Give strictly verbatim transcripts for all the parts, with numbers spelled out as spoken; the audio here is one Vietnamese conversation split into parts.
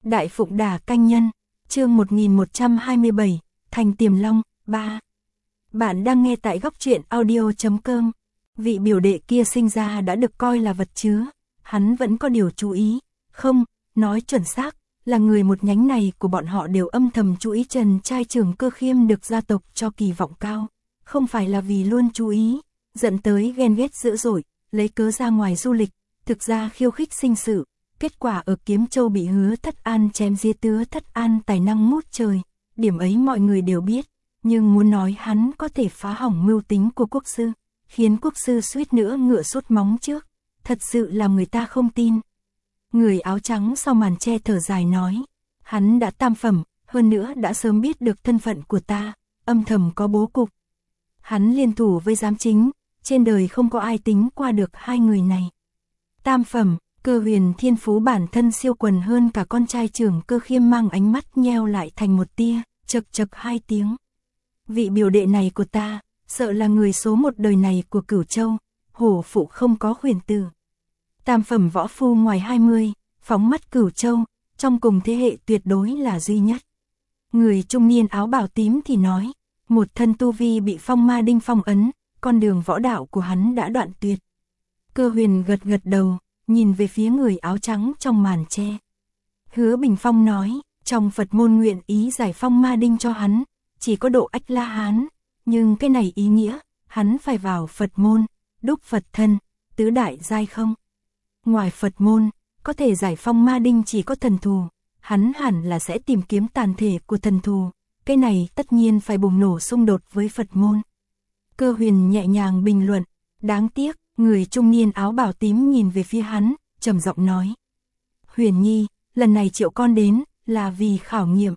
Đại Phụng Đà Canh Nhân, chương một nghìn một trăm hai mươi bảy, Thành Tiềm Long, ba. Bạn đang nghe tại góc truyện audio chấm com. Vị biểu đệ kia sinh ra đã được coi là vật chứa, hắn vẫn có điều chú ý, không, nói chuẩn xác, là người một nhánh này của bọn họ đều âm thầm chú ý Trần trai trưởng Cơ Khiêm được gia tộc cho kỳ vọng cao, không phải là vì luôn chú ý, dẫn tới ghen ghét dữ dội, lấy cớ ra ngoài du lịch, thực ra khiêu khích sinh sự. Kết quả ở Kiếm Châu bị Hứa Thất An chém giết. Hứa Thất An tài năng ngút trời, điểm ấy mọi người đều biết, nhưng muốn nói hắn có thể phá hỏng mưu tính của quốc sư, khiến quốc sư suýt nữa ngựa sút móng trước, thật sự làm người ta không tin. Người áo trắng sau màn che thở dài nói, hắn đã tam phẩm, hơn nữa đã sớm biết được thân phận của ta, âm thầm có bố cục. Hắn liên thủ với giám chính, trên đời không có ai tính qua được hai người này. Tam phẩm, Cơ Huyền thiên phú bản thân siêu quần hơn cả con trai trưởng Cơ Khiêm, mang ánh mắt nheo lại thành một tia, chật chật hai tiếng. Vị biểu đệ này của ta, sợ là người số một đời này của Cửu Châu, hổ phụ không có huyền tử. Tam phẩm võ phu ngoài hai mươi, phóng mắt Cửu Châu, trong cùng thế hệ tuyệt đối là duy nhất. Người trung niên áo bào tím thì nói, một thân tu vi bị phong ma đinh phong ấn, con đường võ đạo của hắn đã đoạn tuyệt. Cơ Huyền gật gật đầu, nhìn về phía người áo trắng trong màn che. Hứa Bình Phong nói, trong Phật môn nguyện ý giải phong ma đinh cho hắn, chỉ có độ Ách La Hán, nhưng cái này ý nghĩa, hắn phải vào Phật môn, đúc Phật thân, tứ đại giai không. Ngoài Phật môn, có thể giải phong ma đinh chỉ có thần thù, hắn hẳn là sẽ tìm kiếm tàn thể của thần thù, cái này tất nhiên phải bùng nổ xung đột với Phật môn. Cơ Huyền nhẹ nhàng bình luận, đáng tiếc. Người trung niên áo bào tím nhìn về phía hắn, trầm giọng nói. Huyền Nhi, lần này triệu con đến, là vì khảo nghiệm.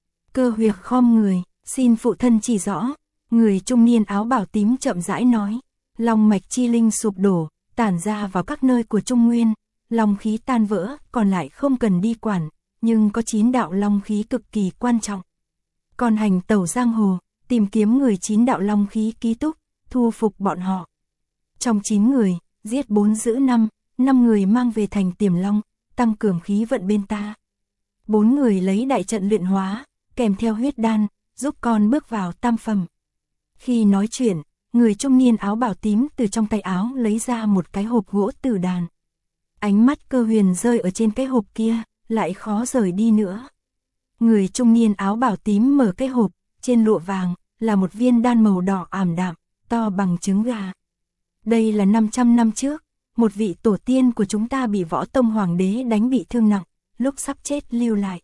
Cơ Huyệt khom người, xin phụ thân chỉ rõ. Người trung niên áo bào tím chậm rãi nói. Long mạch chi linh sụp đổ, tản ra vào các nơi của Trung Nguyên. Long khí tan vỡ, còn lại không cần đi quản, nhưng có chín đạo long khí cực kỳ quan trọng. Còn hành tẩu giang hồ, tìm kiếm người chín đạo long khí ký túc, thu phục bọn họ. Trong chín người, giết bốn giữ năm, năm người mang về thành Tiềm Long, tăng cường khí vận bên ta. Bốn người lấy đại trận luyện hóa, kèm theo huyết đan, giúp con bước vào tam phẩm. Khi nói chuyện, người trung niên áo bào tím từ trong tay áo lấy ra một cái hộp gỗ tử đàn. Ánh mắt Cơ Huyền rơi ở trên cái hộp kia, lại khó rời đi nữa. Người trung niên áo bào tím mở cái hộp, trên lụa vàng, là một viên đan màu đỏ ảm đạm, to bằng trứng gà. Đây là năm trăm năm trước, một vị tổ tiên của chúng ta bị Võ Tông Hoàng đế đánh bị thương nặng, lúc sắp chết lưu lại.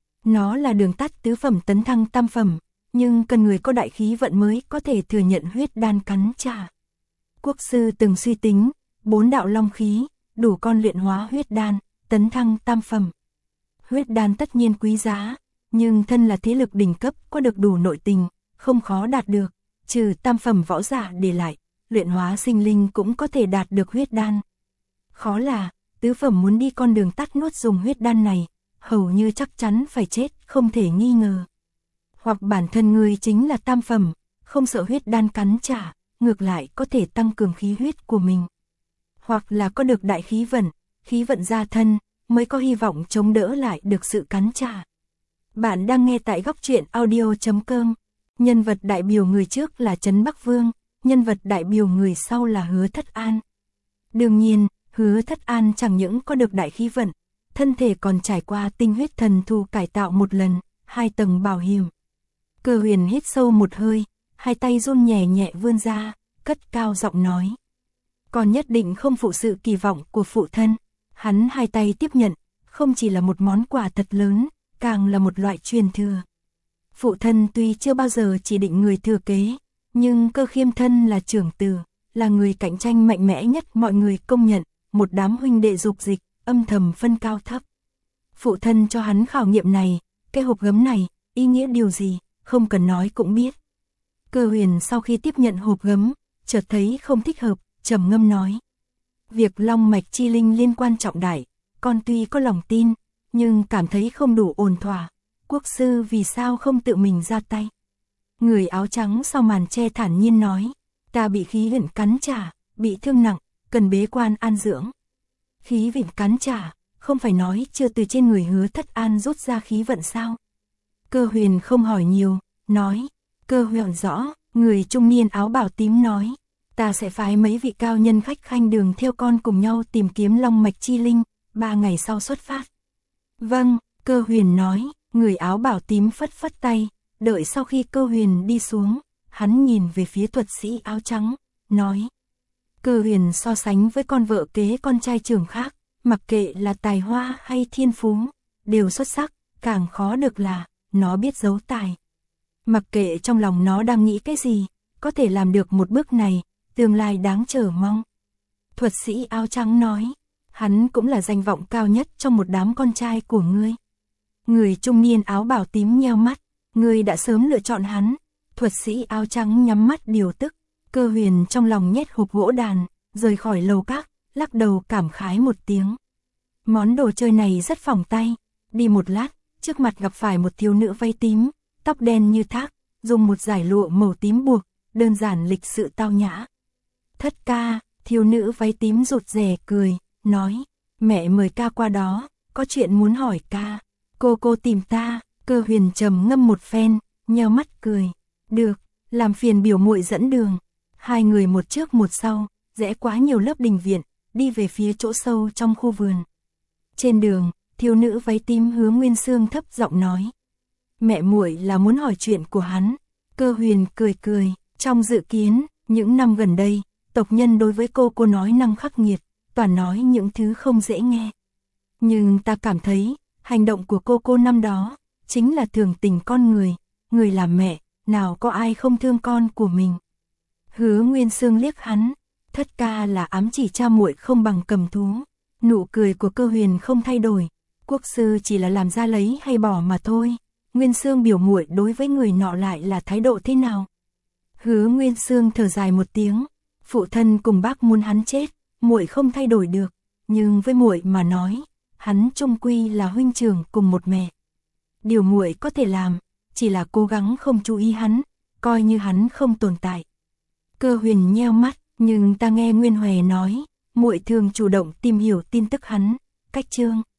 Nó là đường tắt tứ phẩm tấn thăng tam phẩm, nhưng cần người có đại khí vận mới có thể thừa nhận huyết đan cắn trả. Quốc sư từng suy tính, bốn đạo long khí, đủ con luyện hóa huyết đan, tấn thăng tam phẩm. Huyết đan tất nhiên quý giá, nhưng thân là thế lực đỉnh cấp có được đủ nội tình, không khó đạt được, trừ tam phẩm võ giả để lại. Luyện hóa sinh linh cũng có thể đạt được huyết đan. Khó là, tứ phẩm muốn đi con đường tắt nuốt dùng huyết đan này, hầu như chắc chắn phải chết, không thể nghi ngờ. Hoặc bản thân người chính là tam phẩm, không sợ huyết đan cắn trả, ngược lại có thể tăng cường khí huyết của mình. Hoặc là có được đại khí vận, khí vận gia thân, mới có hy vọng chống đỡ lại được sự cắn trả. Bạn đang nghe tại góc truyện audio chấm com. Nhân vật đại biểu người trước là Trấn Bắc Vương. Nhân vật đại biểu người sau là Hứa Thất An. Đương nhiên, Hứa Thất An chẳng những có được đại khí vận, thân thể còn trải qua tinh huyết thần thù cải tạo một lần, hai tầng bảo hiểm. Cơ Huyền hít sâu một hơi, hai tay run nhẹ nhẹ vươn ra, cất cao giọng nói. Còn nhất định không phụ sự kỳ vọng của phụ thân. Hắn hai tay tiếp nhận, không chỉ là một món quà thật lớn, càng là một loại truyền thừa. Phụ thân tuy chưa bao giờ chỉ định người thừa kế, nhưng Cơ Khiêm thân là trưởng tử, là người cạnh tranh mạnh mẽ nhất mọi người công nhận, một đám huynh đệ dục dịch, âm thầm phân cao thấp. Phụ thân cho hắn khảo nghiệm này, cái hộp gấm này, ý nghĩa điều gì, không cần nói cũng biết. Cơ Huyền sau khi tiếp nhận hộp gấm, chợt thấy không thích hợp, trầm ngâm nói. Việc long mạch chi linh liên quan trọng đại, con tuy có lòng tin, nhưng cảm thấy không đủ ổn thỏa, quốc sư vì sao không tự mình ra tay. Người áo trắng sau màn che thản nhiên nói, ta bị khí huyễn cắn trả, bị thương nặng, cần bế quan an dưỡng. Khí huyễn cắn trả, không phải nói chưa từ trên người Hứa Thất An rút ra khí vận sao? Cơ Huyền không hỏi nhiều, nói, Cơ Huyền rõ, người trung niên áo bào tím nói, ta sẽ phái mấy vị cao nhân khách khanh đường theo con cùng nhau tìm kiếm long mạch chi linh, ba ngày sau xuất phát. Vâng, Cơ Huyền nói, người áo bào tím phất phất tay, đợi sau khi Cơ Huyền đi xuống, hắn nhìn về phía thuật sĩ áo trắng, nói. Cơ Huyền so sánh với con vợ kế con trai trưởng khác, mặc kệ là tài hoa hay thiên phú, đều xuất sắc, càng khó được là, nó biết giấu tài. Mặc kệ trong lòng nó đang nghĩ cái gì, có thể làm được một bước này, tương lai đáng chờ mong. Thuật sĩ áo trắng nói, hắn cũng là danh vọng cao nhất trong một đám con trai của ngươi. Người trung niên áo bào tím nheo mắt, ngươi đã sớm lựa chọn hắn. Thuật sĩ áo trắng nhắm mắt điều tức, Cơ Huyền trong lòng nhét hộp gỗ đàn, rời khỏi lầu các, lắc đầu cảm khái một tiếng. Món đồ chơi này rất phỏng tay, đi một lát, trước mặt gặp phải một thiếu nữ váy tím, tóc đen như thác, dùng một dải lụa màu tím buộc, đơn giản lịch sự tao nhã. Thất ca, thiếu nữ váy tím rụt rè cười, nói, mẹ mời ca qua đó, có chuyện muốn hỏi ca. Cô cô tìm ta, Cơ Huyền trầm ngâm một phen, nheo mắt cười. Được, làm phiền biểu muội dẫn đường. Hai người một trước một sau, rẽ quá nhiều lớp đình viện, đi về phía chỗ sâu trong khu vườn. Trên đường, thiếu nữ váy tím Hứa Nguyên Sương thấp giọng nói. Mẹ muội là muốn hỏi chuyện của hắn. Cơ Huyền cười cười, trong dự kiến, những năm gần đây, tộc nhân đối với cô cô nói năng khắc nghiệt, toàn nói những thứ không dễ nghe. Nhưng ta cảm thấy, hành động của cô cô năm đó, chính là thường tình con người, người làm mẹ, nào có ai không thương con của mình. Hứa Nguyên Sương liếc hắn, thất ca là ám chỉ cha muội không bằng cầm thú. Nụ cười của Cơ Huyền không thay đổi, quốc sư chỉ là làm ra lấy hay bỏ mà thôi. Nguyên Sương biểu muội đối với người nọ lại là thái độ thế nào? Hứa Nguyên Sương thở dài một tiếng, phụ thân cùng bác muốn hắn chết, muội không thay đổi được, nhưng với muội mà nói, hắn chung quy là huynh trưởng cùng một mẹ. Điều muội có thể làm, chỉ là cố gắng không chú ý hắn, coi như hắn không tồn tại. Cơ Huyền nheo mắt, nhưng ta nghe Nguyên Hòe nói, muội thường chủ động tìm hiểu tin tức hắn, cách chương.